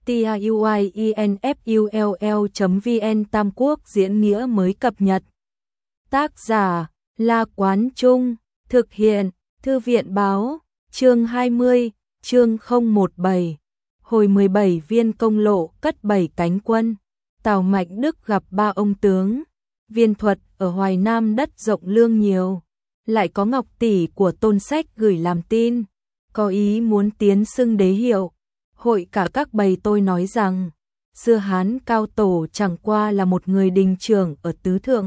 tiuinfull.vn Tam Quốc diễn nghĩa mới cập nhật. Tác giả La Quán Trung, thực hiện Thư viện Báo, chương 20, chương 017. Hồi 17 Viên Công Lộ cất 7 cánh quân. Tào Mạnh Đức gặp 3 ông tướng. Viên Thuật ở Hoài Nam đất rộng lương nhiều, lại có ngọc tỷ của Tôn Sách gửi làm tin, có ý muốn tiến xưng đế hiệu. Hội cả các bầy tôi nói rằng, xưa Hán Cao Tổ chẳng qua là một người đình trưởng ở tứ thượng,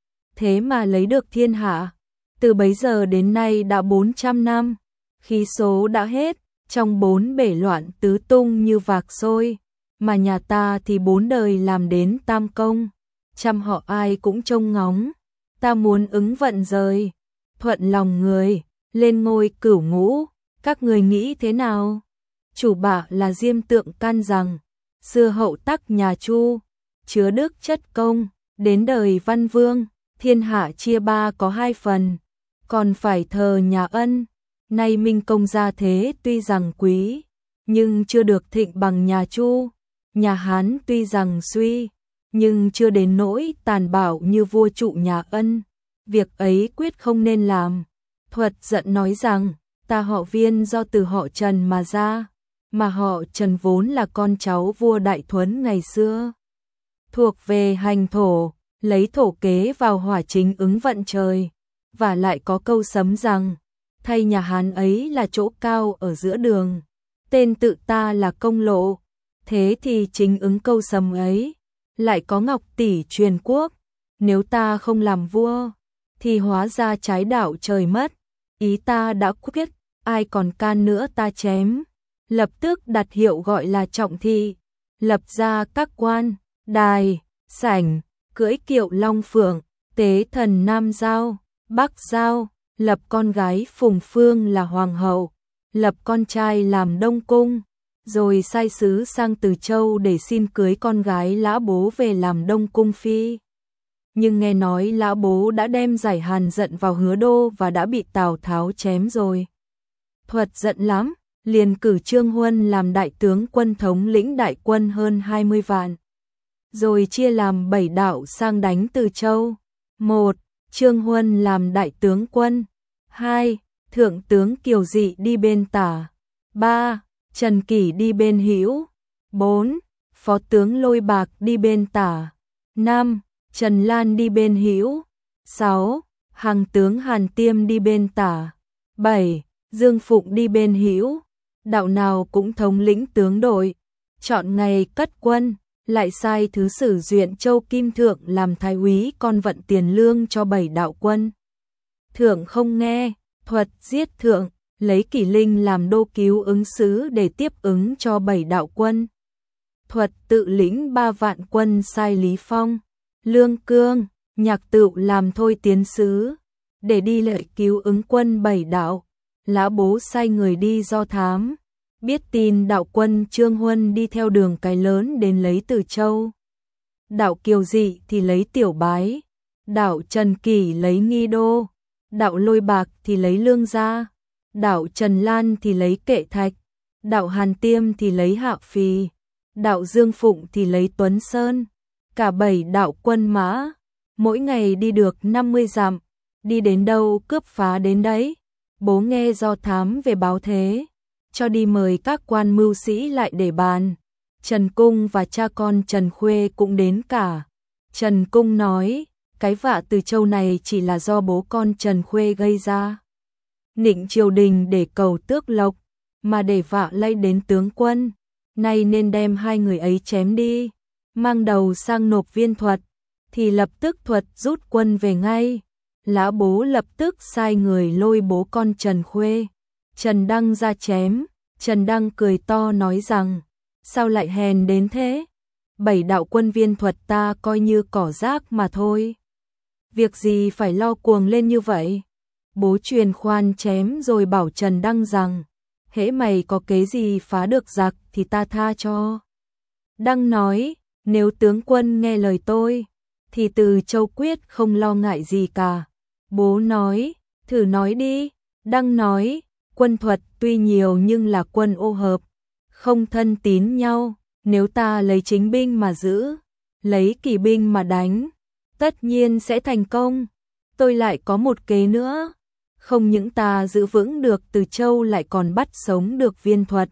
thế mà lấy được thiên hạ. Từ bấy giờ đến nay đã 400 năm, khí số đã hết, trong 4 bể loạn tứ tung như vạc sôi, mà nhà ta thì 4 đời làm đến tam công, trăm họ ai cũng trông ngóng, ta muốn ứng vận rời, thuận lòng người, lên ngôi cửu ngũ, các người nghĩ thế nào? Chủ bạ là Diêm Tượng can rằng, xưa hậu tắc nhà Chu, chứa đức chất công, đến đời Văn Vương, thiên hạ chia 3 có 2 phần, còn phải thờ nhà Ân. Nay Minh Công gia thế tuy rằng quý, nhưng chưa được thịnh bằng nhà Chu. Nhà Hán tuy rằng suy, nhưng chưa đến nỗi tàn bạo như vua trụ nhà Ân. Việc ấy quyết không nên làm. Thuật giận nói rằng, ta họ Viên do từ họ Trần mà ra, mà họ Trần vốn là con cháu vua Đại Thuấn ngày xưa. Thuộc về hành thổ, lấy thổ kế vào hỏa chính ứng vận trời. Và lại có câu sấm rằng, thay nhà Hán ấy là chỗ cao ở giữa đường, tên tự ta là Công Lộ. Thế thì chính ứng câu sấm ấy, lại có ngọc tỷ truyền quốc. Nếu ta không làm vua, thì hóa ra trái đạo trời mất. Ý ta đã quyết, ai còn can nữa ta chém. Lập tức đặt hiệu gọi là trọng thị, lập ra các quan, đài, sảnh, cưỡi kiệu long phượng, tế thần Nam Giao, Bắc Giao, lập con gái Phùng Phương là hoàng hậu, lập con trai làm Đông Cung, rồi sai sứ sang Từ Châu để xin cưới con gái Lã Bố về làm Đông Cung phi. Nhưng nghe nói Lã Bố đã đem giải Hàn giận vào Hứa Đô và đã bị Tào Tháo chém rồi. Thuật giận lắm, liền cử Trương Huân làm đại tướng quân thống lĩnh đại quân hơn 20 vạn. Rồi chia làm 7 đạo sang đánh Từ Châu. 1. Trương Huân làm đại tướng quân. 2. Thượng tướng Kiều Dị đi bên tả. 3. Trần Kỷ đi bên hữu. 4. Phó tướng Lôi Bạc đi bên tả. 5. Trần Lan đi bên hữu. 6. Hằng tướng Hàn Tiêm đi bên tả. 7. Dương Phụng đi bên hữu. Đạo nào cũng thống lĩnh tướng đội. Chọn ngày cất quân, lại sai thứ sử Duyện Châu Kim Thượng làm thái úy con vận tiền lương cho 7 đạo quân. Thượng không nghe, Thuật giết thượng, lấy Kỷ Linh làm đô cứu ứng sứ để tiếp ứng cho 7 đạo quân. Thuật tự lĩnh 3 vạn quân sai Lý Phong, Lương Cương, Nhạc Tựu làm thôi tiến sứ, để đi lợi cứu ứng quân 7 đạo. Lã Bố sai người đi do thám, biết tin đạo quân Trương Huân đi theo đường cái lớn đến lấy Từ Châu. Đạo Kiều Dị thì lấy Tiểu Bái, đạo Trần Kỷ lấy Nghi Đô, đạo Lôi Bạc thì lấy Lương Gia, đạo Trần Lan thì lấy Kệ Thạch, đạo Hàn Tiêm thì lấy Hạo Phì, đạo Dương Phụng thì lấy Tuấn Sơn. Cả 7 đạo quân mã, mỗi ngày đi được 50 dặm, đi đến đâu cướp phá đến đấy. Bố nghe do thám về báo thế, cho đi mời các quan mưu sĩ lại để bàn. Trần Cung và cha con Trần Khuê cũng đến cả. Trần Cung nói, cái vạ Từ Châu này chỉ là do bố con Trần Khuê gây ra. Nịnh triều đình để cầu tước lộc, mà để vạ lây đến tướng quân, nay nên đem 2 người ấy chém đi, mang đầu sang nộp Viên Thuật, thì lập tức Thuật rút quân về ngay. Lã Bố lập tức sai người lôi bố con Trần Khuê, Trần Đăng ra chém. Trần Đăng cười to nói rằng, sao lại hèn đến thế? 7 đạo quân Viên Thuật ta coi như cỏ rác mà thôi. Việc gì phải lo cuồng lên như vậy? Bố truyền khoan chém rồi bảo Trần Đăng rằng, hễ mày có kế gì phá được giặc thì ta tha cho. Đăng nói, nếu tướng quân nghe lời tôi, thì Từ Châu quyết không lo ngại gì cả. Bố nói, thử nói đi. Đăng nói, quân Thuật tuy nhiều nhưng là quân ô hợp, không thân tín nhau, Nếu ta lấy chính binh mà giữ, lấy kỵ binh mà đánh, tất nhiên sẽ thành công. Tôi lại có một kế nữa, không những ta giữ vững được Từ Châu lại còn bắt sống được Viên Thuật.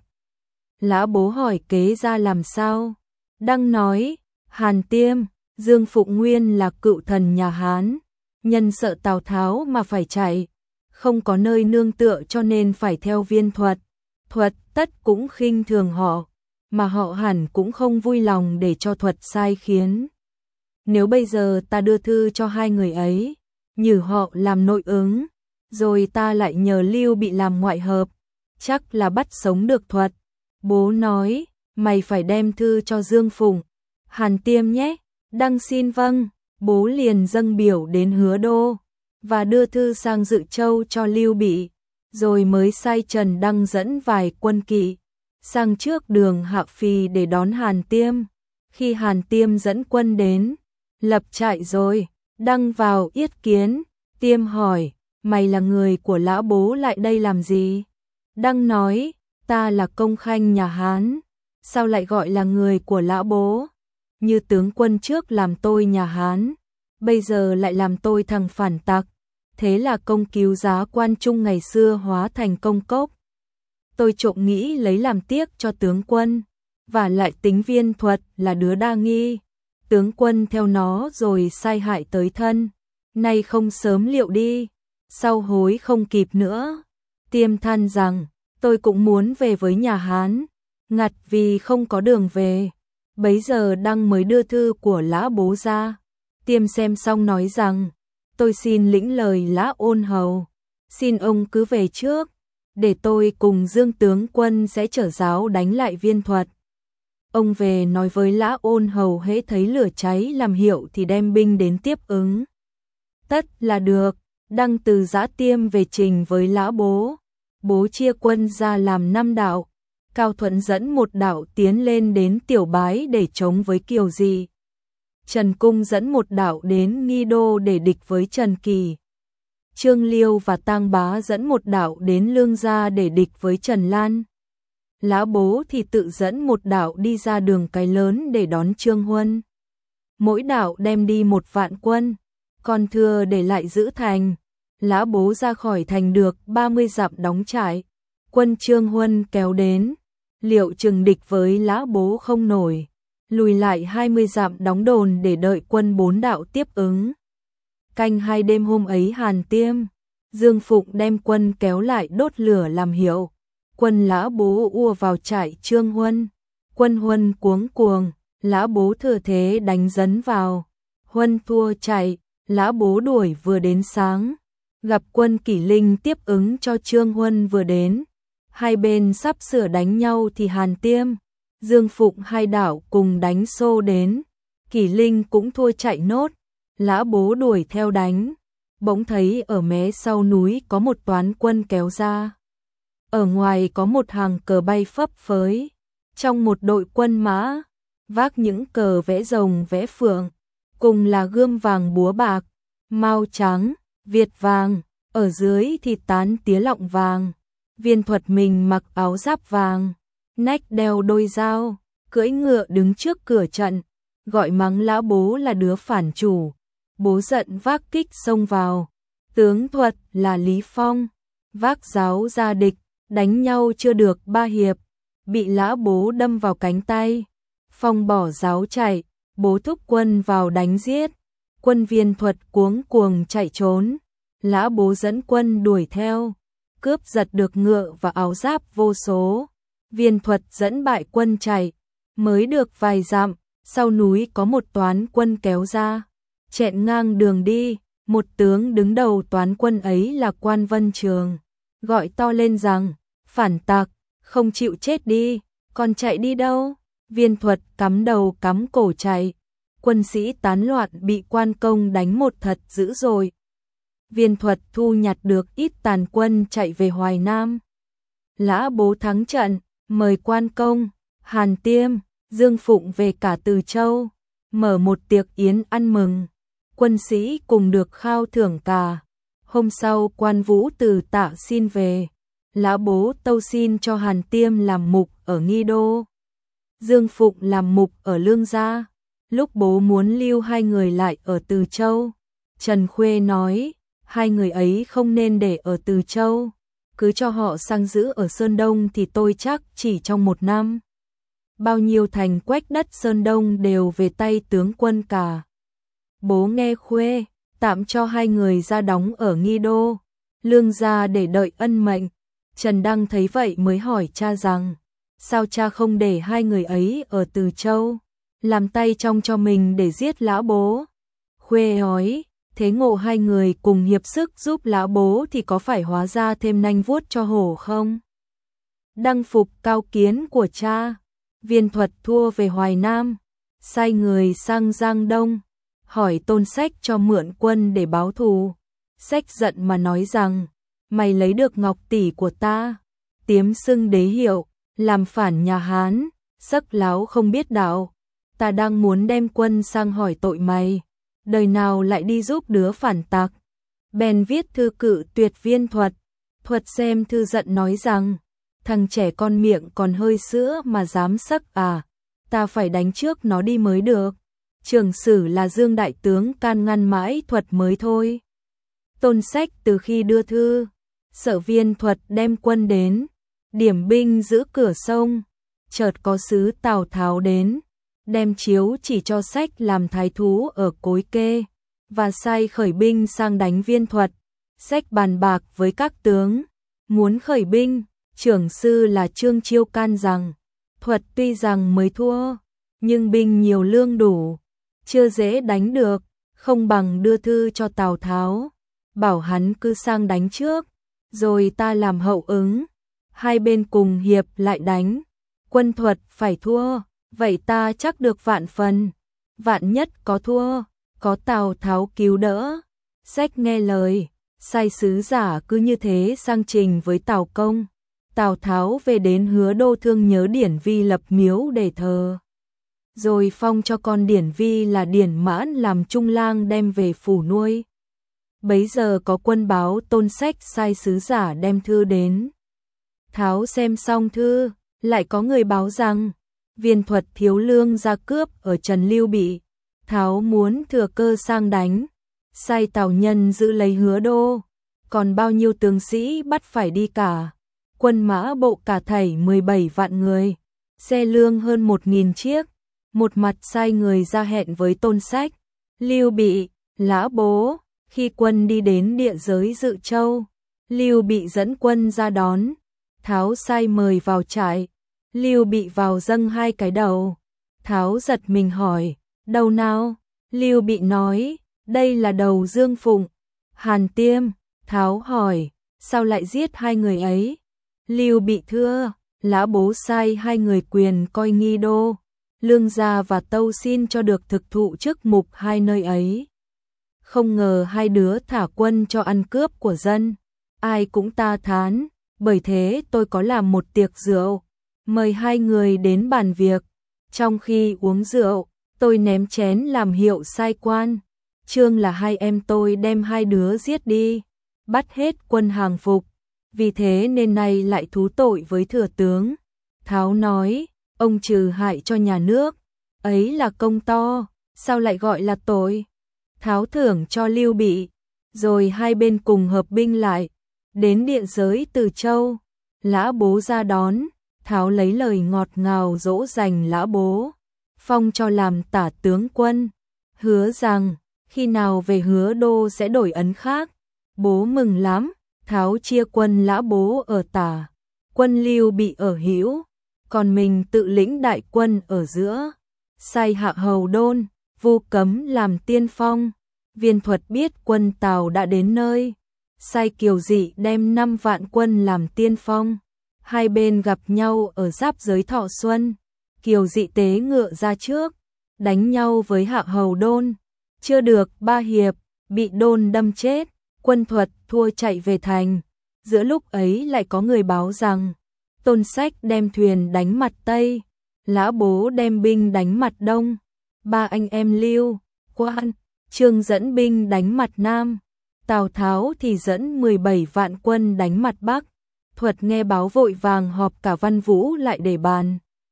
Lã Bố hỏi kế ra làm sao? Đăng nói, Hàn Tiêm, Dương Phụng Nguyên là cựu thần nhà Hán, nhân sợ Tào Tháo mà phải chạy, không có nơi nương tựa cho nên phải theo Viên Thuật. Thuật tất cũng khinh thường họ, mà họ hẳn cũng không vui lòng để cho Thuật sai khiến. Nếu bây giờ ta đưa thư cho hai người ấy, nhử họ làm nội ứng, rồi ta lại nhờ Lưu Bị làm ngoại hợp, chắc là bắt sống được Thuật. Bố nói, mày phải đem thư cho Dương Phụng, Hàn Tiêm nhé. Đăng xin vâng. Bố liền dâng biểu đến Hứa Đô và đưa thư sang Dự Châu cho Lưu Bị, rồi mới sai Trần Đăng dẫn vài quân kỵ sang trước đường Hạ Phì để đón Hàn Tiêm. Khi Hàn Tiêm dẫn quân đến, lập trại rồi, Đăng vào yết kiến. Tiêm hỏi, mày là người của Lã Bố lại đây làm gì? Đăng nói, ta là công khanh nhà Hán, sao lại gọi là người của Lã Bố? Như tướng quân trước làm tôi nhà Hán, bây giờ lại làm tôi thằng phản tặc, thế là công cứu giá Quan Trung ngày xưa hóa thành công cốc. Tôi trộm nghĩ lấy làm tiếc cho tướng quân, và lại tính Viên Thuật là đứa đa nghi, tướng quân theo nó rồi sai hại tới thân, nay không sớm liệu đi, sau hối không kịp nữa. Tiêm than rằng, tôi cũng muốn về với nhà Hán, ngặt vì không có đường về. Bấy giờ Đăng mới đưa thư của Lã Bố ra. Tiêm xem xong nói rằng, tôi xin lĩnh lời Lã Ôn Hầu, xin ông cứ về trước, để tôi cùng Dương tướng quân sẽ chở giáo đánh lại Viên Thuật. Ông về nói với Lã Ôn Hầu hễ thấy lửa cháy làm hiệu thì đem binh đến tiếp ứng. Tất là được. Đăng từ Dã Tiêm về trình với Lã Bố. Bố chia quân ra làm 5 đạo. Cao Thuận dẫn một đạo tiến lên đến Tiểu Bái để chống với Kiều Dị. Trần Cung dẫn một đạo đến Nghi Đô để địch với Trần Kỳ. Trương Liêu và Tang Bá dẫn một đạo đến Lương Gia để địch với Trần Lan. Lã Bố thì tự dẫn một đạo đi ra đường Cái Lớn để đón Trương Huân. Mỗi đạo đem đi 1 vạn quân, còn thừa để lại giữ thành. Lã Bố ra khỏi thành được 30 dặm đóng trại. Quân Trương Huân kéo đến, liệu chừng địch với Lã Bố không nổi, lùi lại 20 dặm đóng đồn để đợi quân 4 đạo tiếp ứng. Canh 2 đêm hôm ấy Hàn Tiêm, Dương Phụng đem quân kéo lại đốt lửa làm hiệu. Quân Lã Bố ùa vào trại Trương Huân. Quân Huân cuống cuồng, Lã Bố thừa thế đánh dấn vào. Huân thua chạy, Lã Bố đuổi vừa đến sáng. Gặp quân Kỷ Linh tiếp ứng cho Trương Huân vừa đến. Hai bên sắp sửa đánh nhau thì Hàn Tiêm, Dương Phụng hai đạo cùng đánh xô đến. Kỷ Linh cũng thua chạy nốt. Lã Bố đuổi theo đánh. Bỗng thấy ở mé sau núi có một toán quân kéo ra. Ở ngoài có một hàng cờ bay phấp phới. Trong một đội quân mã, vác những cờ vẽ rồng vẽ phượng, cùng là gươm vàng búa bạc, mao trắng, Việt vàng, ở dưới thì tán tía lọng vàng. Viên Thuật mình mặc áo giáp vàng, nách đeo đôi dao, cưỡi ngựa đứng trước cửa trận, gọi mắng Lã Bố là đứa phản chủ. Bố giận vác kích xông vào. Tướng Thuật là Lý Phong, vác giáo ra địch, đánh nhau chưa được 3 hiệp, bị Lã Bố đâm vào cánh tay. Phong bỏ giáo chạy, Bố thúc quân vào đánh giết. Quân Viên Thuật cuống cuồng chạy trốn. Lã Bố dẫn quân đuổi theo, cướp giật được ngựa và áo giáp vô số. Viên Thuật dẫn bại quân chạy, mới được vài dặm, sau núi có một toán quân kéo ra, chẹn ngang đường đi. Một tướng đứng đầu toán quân ấy là Quan Vân Trường, gọi to lên rằng, phản tặc, không chịu chết đi, còn chạy đi đâu? Viên Thuật cắm đầu cắm cổ chạy, quân sĩ tán loạn bị quan công đánh một thật dữ dội. Viên Thuật thu nhặt được ít tàn quân chạy về Hoài Nam. Lã Bố thắng trận, mời quan công, Hàn Tiêm, Dương Phụng về cả Từ Châu, mở một tiệc yến ăn mừng. Quân sĩ cùng được khao thưởng cả. Hôm sau Quan Vũ từ Tạ xin về. Lã Bố tâu xin cho Hàn Tiêm làm mục ở Nghi Đô. Dương Phụng làm mục ở Lương gia. Lúc bố muốn lưu hai người lại ở Từ Châu, Trần Khuê nói, hai người ấy không nên để ở Từ Châu, cứ cho họ sang giữ ở Sơn Đông thì tôi chắc chỉ trong 1 năm. Bao nhiêu thành quách đất Sơn Đông đều về tay tướng quân cả. Bố nghe Khuê, tạm cho hai người ra đóng ở Nghi Đô, Lương gia để đợi ân mệnh. Trần Đăng thấy vậy mới hỏi cha rằng, sao cha không để hai người ấy ở Từ Châu, làm tay trong cho mình để giết lão bố? Khuê nói, thế ngộ hai người cùng hiệp sức giúp lão bố thì có phải hóa ra thêm nanh vuốt cho hổ không? Đăng phục cao kiến của cha, Viên Thuật thua về Hoài Nam, sai người sang Giang Đông, hỏi Tôn Sách cho mượn quân để báo thù. Sách giận mà nói rằng, mày lấy được ngọc tỷ của ta, tiếm xưng đế hiệu, làm phản nhà Hán, sắc láo không biết đạo. Ta đang muốn đem quân sang hỏi tội mày, đời nào lại đi giúp đứa phản tặc. Bèn viết thư cự tuyệt Viên Thuật. Thuật xem thư giận nói rằng, thằng trẻ con miệng còn hơi sữa mà dám sắc à, ta phải đánh trước nó đi mới được. Trường sử là Dương đại tướng can ngăn mãi Thuật mới thôi. Tôn Sách từ khi đưa thư, sợ Viên Thuật đem quân đến, điểm binh giữ cửa sông, chợt có sứ Tào Tháo đến, đem chiếu chỉ cho Sách làm thái thú ở Cối Kê, và sai khởi binh sang đánh Viên Thuật. Sách bàn bạc với các tướng, muốn khởi binh, trưởng sư là Trương Chiêu can rằng, Thuật tuy rằng mới thua, nhưng binh nhiều lương đủ, chưa dễ đánh được, không bằng đưa thư cho Tào Tháo, bảo hắn cứ sang đánh trước, rồi ta làm hậu ứng, hai bên cùng hiệp lại đánh. Quân Thuật phải thua, vậy ta chắc được vạn phần, vạn nhất có thua, có Tào Tháo cứu đỡ. Sách nghe lời, sai sứ giả cứ như thế sang trình với Tào Công. Tào Tháo về đến Hứa Đô thương nhớ Điển Vi lập miếu để thờ, rồi phong cho con Điển Vi là Điển Mãn làm trung lang đem về phủ nuôi. Bấy giờ có quân báo Tôn Sách sai sứ giả đem thư đến. Tháo xem xong thư, lại có người báo rằng, Viên Thuật thiếu lương ra cướp ở Trần Lưu Bị. Tháo muốn thừa cơ sang đánh, sai Tào Nhân giữ lấy Hứa Đô, còn bao nhiêu tướng sĩ bắt phải đi cả. Quân mã bộ cả thảy 17 vạn người, xe lương hơn 1.000 chiếc. Một mặt sai người ra hẹn với Tôn Sách, Lưu Bị, Lã Bố. Khi quân đi đến địa giới Dự Châu, Lưu Bị dẫn quân ra đón. Tháo sai mời vào trại, Lưu Bị vào dâng 2 cái đầu. Tháo giật mình hỏi, đầu nào? Lưu Bị nói, đây là đầu Dương Phụng, Hàn Tiêm. Tháo hỏi, sao lại giết hai người ấy? Lưu Bị thưa, Lã Bố sai hai người quyền coi Nghi Đô, Lương gia và tâu xin cho được thực thụ chức mục hai nơi ấy. Không ngờ hai đứa thả quân cho ăn cướp của dân, ai cũng ta thán, bởi thế tôi có làm một tiệc rượu, mời hai người đến bàn việc. Trong khi uống rượu, tôi ném chén làm hiệu sai quan, chương là hai em tôi đem hai đứa giết đi, bắt hết quân hàng phục, vì thế nên nay lại thú tội với thừa tướng. Tháo nói, ông trừ hại cho nhà nước, ấy là công to, sao lại gọi là tội? Tháo thưởng cho Lưu Bị, rồi hai bên cùng hợp binh lại, đến địa giới Từ Châu. Lã Bố ra đón, Tháo lấy lời ngọt ngào dỗ dành Lã Bố, phong cho làm tả tướng quân, hứa rằng khi nào về Hứa Đô sẽ đổi ấn khác. Bố mừng lắm. Tháo chia quân Lã Bố ở tả, quân Lưu Bị ở hữu, còn mình tự lĩnh đại quân ở giữa, sai Hạ Hầu Đôn, Vu Cấm làm tiên phong. Viên Thuật biết quân Tào đã đến nơi, sai Kiều Dị đem 5 vạn quân làm tiên phong. Hai bên gặp nhau ở giáp giới Thọ Xuân, Kiều Dị tế ngựa ra trước, đánh nhau với Hạ Hầu Đôn, chưa được 3 hiệp, bị Đôn đâm chết. Quân Thuật thua chạy về thành. Giữa lúc ấy lại có người báo rằng, Tôn Sách đem thuyền đánh mặt Tây, Lã Bố đem binh đánh mặt Đông. Ba anh em Lưu, Quan, Trương dẫn binh đánh mặt Nam, Tào Tháo thì dẫn 17 vạn quân đánh mặt Bắc. Thuật nghe báo vội vàng họp cả Văn Vũ lại để bàn.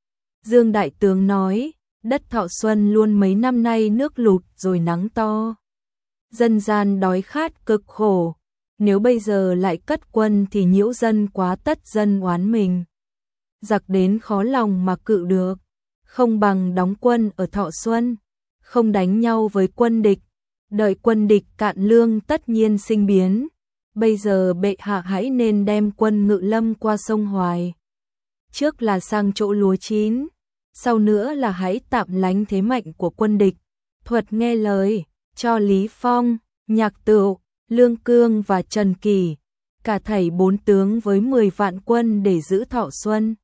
Dương Đại Tướng nói, đất Thọ Xuân luôn mấy năm nay nước lụt rồi nắng to. Dân gian đói khát cực khổ, nếu bây giờ lại cất quân thì nhiễu dân quá, tất dân oán mình. Giặc đến khó lòng mà cự được, không bằng đóng quân ở Thọ Xuân, không đánh nhau với quân địch, đợi quân địch cạn lương tất nhiên sinh biến. Bây giờ bệ hạ hãy nên đem quân Ngự Lâm qua sông Hoài. Trước là sang chỗ lúa chín, sau nữa là hãy tạm lánh thế mạnh của quân địch, thuật nghe lời, cho Lý Phong, Nhạc Tựu, Lương Cương và Trần Kỳ, cả thảy 4 tướng với 10 vạn quân để giữ Thọ Xuân.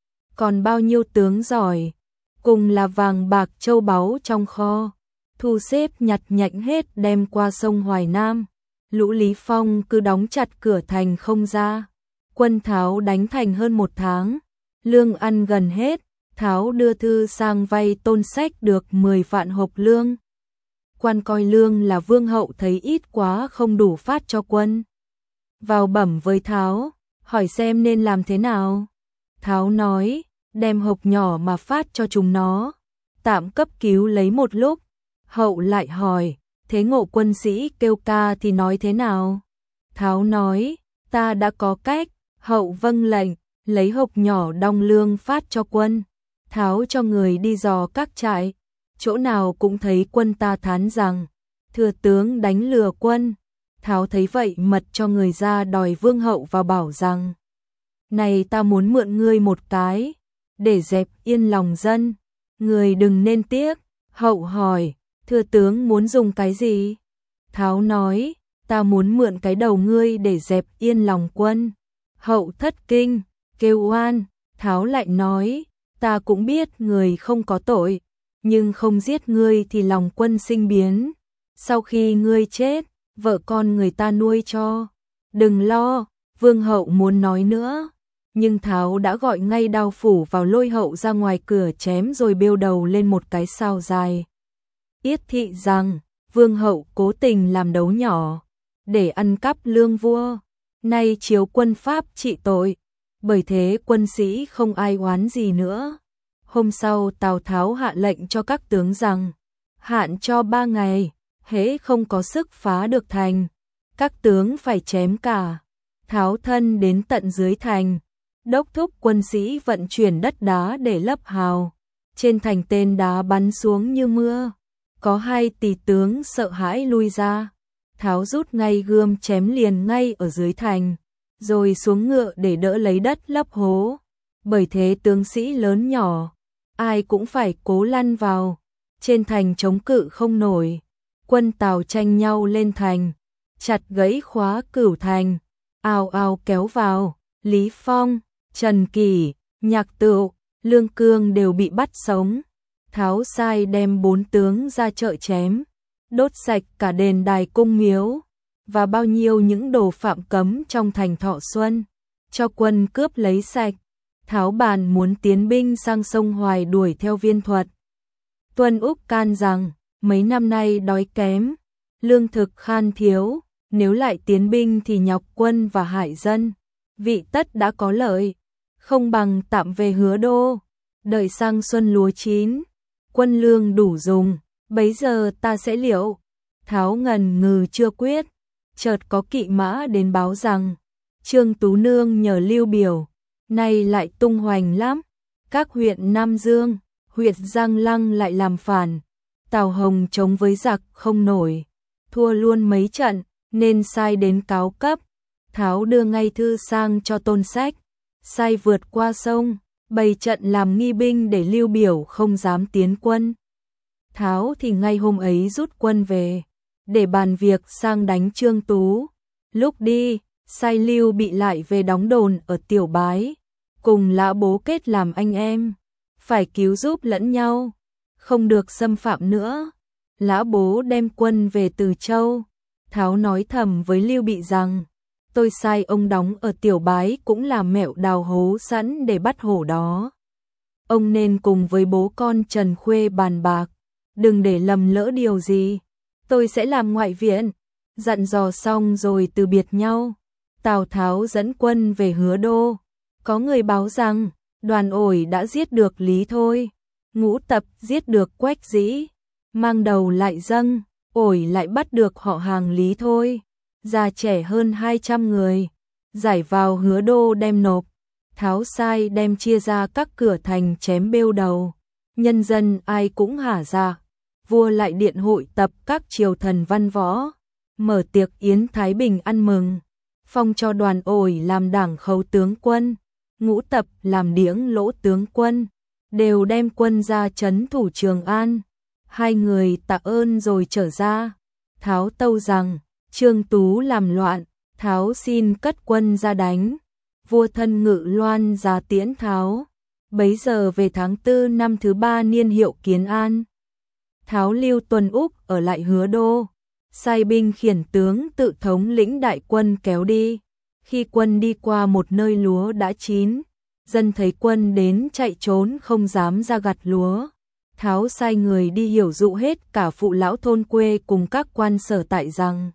Còn bao nhiêu tướng giỏi, cùng là vàng bạc châu báu trong kho, thu xếp nhặt nhạnh hết đem qua sông Hoài Nam. Lũ Lý Phong cứ đóng chặt cửa thành không ra. Quân Tháo đánh thành hơn 1 tháng, lương ăn gần hết. Tháo đưa thư sang vay Tôn Sách được 10 vạn hộp lương. Quan coi lương là vương hậu thấy ít quá không đủ phát cho quân. Vào bẩm với Tháo, hỏi xem nên làm thế nào. Tháo nói, đem hộp nhỏ mà phát cho chúng nó, tạm cấp cứu lấy một lúc. Hậu lại hỏi, thế Ngộ quân sĩ kêu ca thì nói thế nào? Tháo nói, ta đã có cách. Hậu vâng lệnh, lấy hộp nhỏ đong lương phát cho quân. Tháo cho người đi dò các trại, chỗ nào cũng thấy quân ta thán rằng, thừa tướng đánh lừa quân. Tháo thấy vậy mật cho người ra đòi vương hậu vào bảo rằng, này ta muốn mượn ngươi một cái, để dẹp yên lòng dân, người đừng nên tiếc. Hậu hỏi, thừa tướng muốn dùng cái gì? Tháo nói, ta muốn mượn cái đầu ngươi để dẹp yên lòng quân. Hậu thất kinh, kêu oan. Tháo lại nói, ta cũng biết người không có tội, nhưng không giết ngươi thì lòng quân sinh biến. Sau khi ngươi chết, vợ con người ta nuôi cho. Đừng lo, vương hậu muốn nói nữa. Nhưng Tháo đã gọi ngay đao phủ vào lôi hậu ra ngoài cửa chém rồi bêu đầu lên một cái sao dài. Yết thị rằng, vương hậu cố tình làm đấu nhỏ, để ăn cắp lương vua, nay chiếu quân pháp trị tội, bởi thế quân sĩ không ai oán gì nữa. Hôm sau Tào Tháo hạ lệnh cho các tướng rằng, hạn cho 3 ngày, hễ không có sức phá được thành, các tướng phải chém cả. Tháo thân đến tận dưới thành, đốc thúc quân sĩ vận chuyển đất đá để lấp hào. Trên thành tên đá bắn xuống như mưa, có 2 tỷ tướng sợ hãi lui ra. Tháo rút ngay gươm chém liền ngay ở dưới thành, rồi xuống ngựa để đỡ lấy đất lấp hố. Bởi thế tướng sĩ lớn nhỏ, ai cũng phải cố lăn vào. Trên thành chống cự không nổi, quân Tào tranh nhau lên thành, chặt gãy khóa cửu thành, ào ào kéo vào. Lý Phong, Trần Kỳ, Nhạc Tựu, Lương Cương đều bị bắt sống. Tháo sai đem 4 tướng ra chợ chém, đốt sạch cả đền đài cung miếu, và bao nhiêu những đồ phạm cấm trong thành Thọ Xuân, cho quân cướp lấy sạch. Tháo bàn muốn tiến binh sang sông Hoài đuổi theo Viên Thuật. Tuân Úc can rằng, mấy năm nay đói kém, lương thực khan thiếu, nếu lại tiến binh thì nhọc quân và hại dân, vị tất đã có lợi, không bằng tạm về Hứa Đô, đợi sang xuân lúa chín, quân lương đủ dùng, bấy giờ ta sẽ liệu. Tháo ngần ngừ chưa quyết, chợt có kỵ mã đến báo rằng, Trương Tú Nương nhờ Lưu Biểu, nay lại tung hoành lắm, các huyện Nam Dương, huyện Giang Lăng lại làm phản, Tào Hồng chống với giặc không nổi, thua luôn mấy trận, nên sai đến cáo cấp. Tháo đưa ngay thư sang cho Tôn Sách, sai vượt qua sông, bày trận làm nghi binh để Lưu Biểu không dám tiến quân. Tháo thì ngay hôm ấy rút quân về, để bàn việc sang đánh Trương Tú. Lúc đi, sai Lưu Bị lại về đóng đồn ở Tiểu Bái, cùng Lã Bố kết làm anh em, phải cứu giúp lẫn nhau, không được xâm phạm nữa. Lã Bố đem quân về Từ Châu. Tháo nói thầm với Lưu Bị rằng, tôi sai ông đóng ở Tiểu Bái cũng là mẹo đào hố sẵn để bắt hổ đó. Ông nên cùng với bố con Trần Khuê bàn bạc, đừng để lầm lỡ điều gì. Tôi sẽ làm ngoại viện. Dặn dò xong rồi từ biệt nhau. Tào Tháo dẫn quân về Hứa Đô. Có người báo rằng, Đoàn Ổi đã giết được Lý Thôi, Ngũ Tập giết được Quách Dĩ, Mang Đầu lại dâng, Ổi lại bắt được họ hàng Lý Thôi, già trẻ hơn 200 người, giải vào Hứa Đô đem nộp, Tháo sai đem chia ra các cửa thành chém bêu đầu, nhân dân ai cũng hả dạ, vua lại điện hội tập các triều thần văn võ, mở tiệc yến thái bình ăn mừng, phong cho Đoàn Ổi làm đảng khấu tướng quân, Ngũ Tập làm điếng lỗ tướng quân, đều đem quân ra trấn thủ Trường An. Hai người tạ ơn rồi trở ra. Tháo tâu rằng, Trương Tú làm loạn, Tháo xin cất quân ra đánh. Vua thân Ngự Loan ra tiễn Tháo. Bấy giờ về tháng 4 năm thứ 3 niên hiệu Kiến An. Tháo lưu Tuần Úc ở lại Hứa Đô, sai binh khiển tướng tự thống lĩnh đại quân kéo đi. Khi quân đi qua một nơi lúa đã chín, dân thấy quân đến chạy trốn không dám ra gặt lúa. Tháo sai người đi hiểu dụ hết cả phụ lão thôn quê cùng các quan sở tại rằng: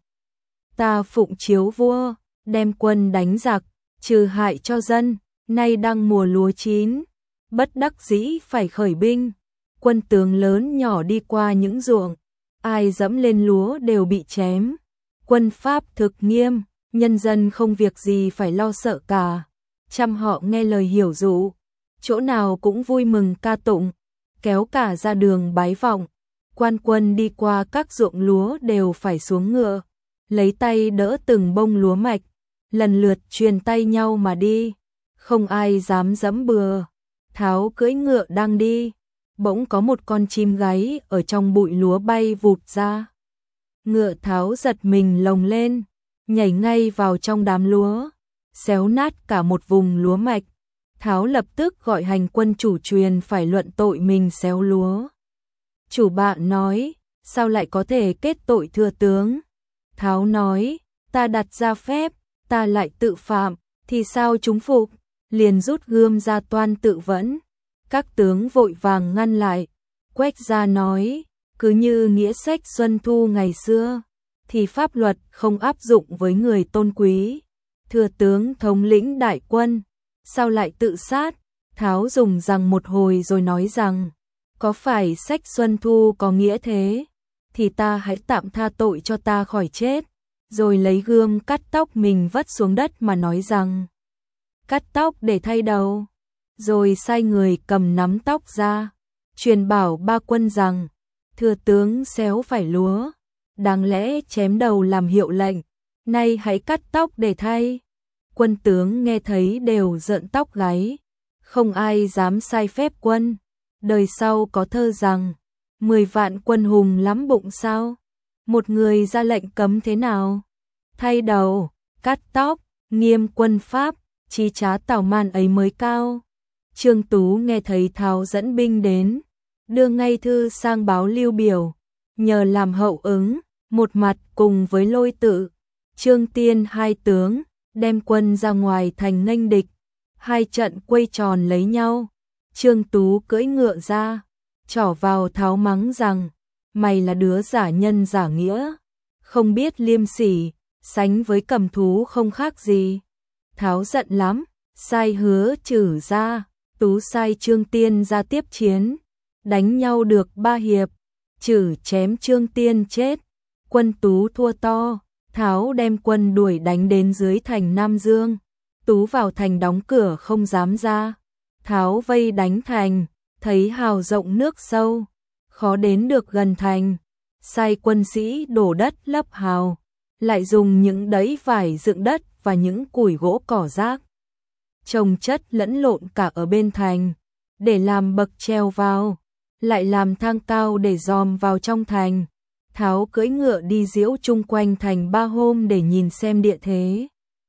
ta phụng chiếu vua, đem quân đánh giặc, trừ hại cho dân, nay đang mùa lúa chín, bất đắc dĩ phải khởi binh. Quân tướng lớn nhỏ đi qua những ruộng, ai dẫm lên lúa đều bị chém. Quân pháp thực nghiêm, nhân dân không việc gì phải lo sợ cả. Trăm họ nghe lời hiểu dụ, chỗ nào cũng vui mừng ca tụng, kéo cả ra đường bái vọng. Quan quân đi qua các ruộng lúa đều phải xuống ngựa, lấy tay đỡ từng bông lúa mạch, lần lượt truyền tay nhau mà đi, không ai dám dẫm bừa. Tháo cưỡi ngựa đang đi, bỗng có một con chim gáy ở trong bụi lúa bay vụt ra. Ngựa Tháo giật mình lồng lên, nhảy ngay vào trong đám lúa, xéo nát cả một vùng lúa mạch. Tháo lập tức gọi hành quân chủ truyền phải luận tội mình xéo lúa. Chủ bạn nói, sao lại có thể kết tội thưa tướng? Tháo nói, ta đặt ra phép, ta lại tự phạm, thì sao chúng phục? Liền rút gươm ra toan tự vẫn. Các tướng vội vàng ngăn lại. Quách gia nói, cứ như nghĩa sách Xuân Thu ngày xưa, thì pháp luật không áp dụng với người tôn quý. Thưa tướng thống lĩnh đại quân, sao lại tự sát? Tháo dùng rằng một hồi rồi nói rằng, có phải sách Xuân Thu có nghĩa thế, thì ta hãy tạm tha tội cho ta khỏi chết. Rồi lấy gươm cắt tóc mình vất xuống đất mà nói rằng, cắt tóc để thay đầu. Rồi sai người cầm nắm tóc ra, truyền bảo ba quân rằng, thưa tướng xéo phải lúa, đáng lẽ chém đầu làm hiệu lệnh, nay hãy cắt tóc để thay. Quân tướng nghe thấy đều rợn tóc gáy, không ai dám sai phép quân. Đời sau có thơ rằng, 10 vạn quân hùng lắm bụng sao, một người ra lệnh cấm thế nào? Thay đầu, cắt tóc, nghiêm quân pháp, chí trá tảo man ấy mới cao. Trương Tú nghe thấy Tháo dẫn binh đến, đưa ngay thư sang báo Lưu Biểu, nhờ làm hậu ứng, một mặt cùng với Lôi Tự, Trương Tiên hai tướng, đem quân ra ngoài thành nghênh địch. Hai trận quây tròn lấy nhau, Trương Tú cưỡi ngựa ra, trỏ vào Tháo mắng rằng, mày là đứa giả nhân giả nghĩa, không biết liêm sỉ, sánh với cầm thú không khác gì. Tháo giận lắm, sai Hứa Trử ra, Tú sai Trương Tiên ra tiếp chiến, đánh nhau được 3 hiệp, Trử chém Trương Tiên chết, quân Tú thua to. Tháo đem quân đuổi đánh đến dưới thành Nam Dương, Tú vào thành đóng cửa không dám ra. Tháo vây đánh thành, thấy hào rộng nước sâu, khó đến được gần thành, sai quân sĩ đổ đất lấp hào, lại dùng những đẫy vải dựng đất và những củi gỗ cỏ rác chồng chất lẫn lộn cả ở bên thành, để làm bậc treo vào, lại làm thang cao để dòm vào trong thành. Tháo cưỡi ngựa đi diễu chung quanh thành 3 hôm để nhìn xem địa thế,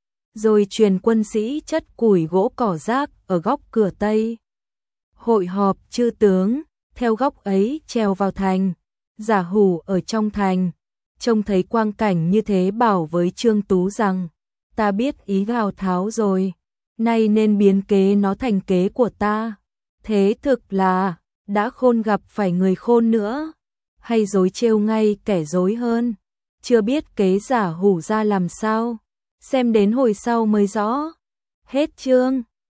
rồi truyền quân sĩ chất củi gỗ cỏ rác ở góc cửa Tây. Hội họp chư tướng, theo góc ấy trèo vào thành. Giả Hủ ở trong thành, trông thấy quang cảnh như thế bảo với Trương Tú rằng, ta biết ý gào Tháo rồi, nay nên biến kế nó thành kế của ta. Thế thực là, đã khôn gặp phải người khôn nữa, hay dối trêu ngay kẻ dối hơn, chưa biết kế Giả Hủ ra làm sao, xem đến hồi sau mới rõ. Hết chương.